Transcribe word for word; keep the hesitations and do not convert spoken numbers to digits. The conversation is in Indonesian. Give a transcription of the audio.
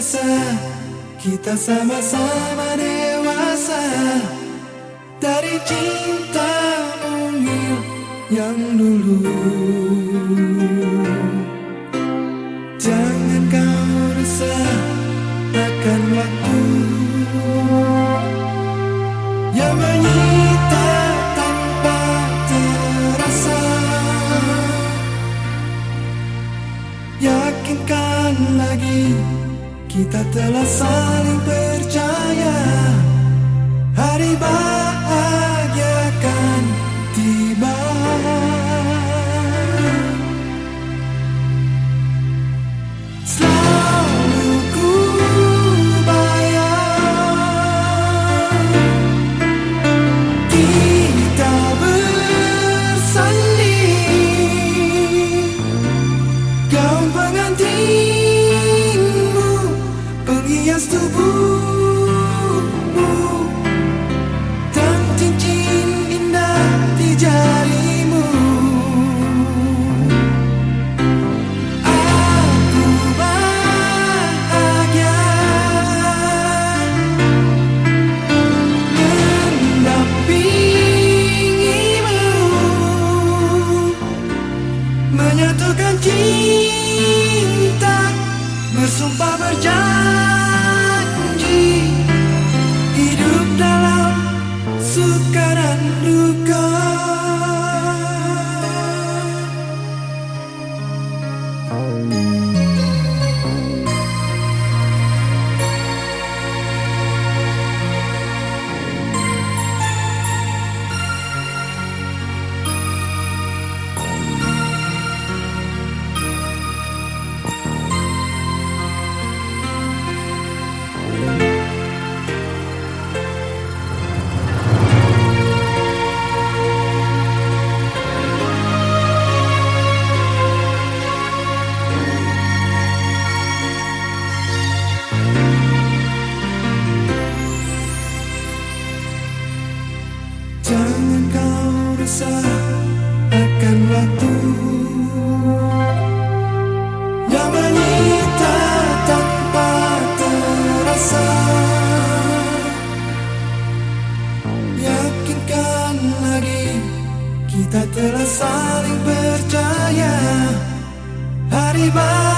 rasa kita sama-sama dewasa dari cinta mungil yang dulu. Jangan kau resah akan waktu yang menyita tanpa terasa. Yakinkan lagi kita telah saling percaya, hari bahagia akan tiba. Selalu ku bayang kita bersanding, gaun pengantinmu penghias tubuhmu dan cincin indah di jarimu. Aku bahagia mendampingimu, menyatukan cinta, bersumpah berjanji, hidup dalam suka dan duka. Jangan kau resah akan waktu yang menyita tanpa terasa. Yakinkan lagi kita telah saling percaya, hari bahagia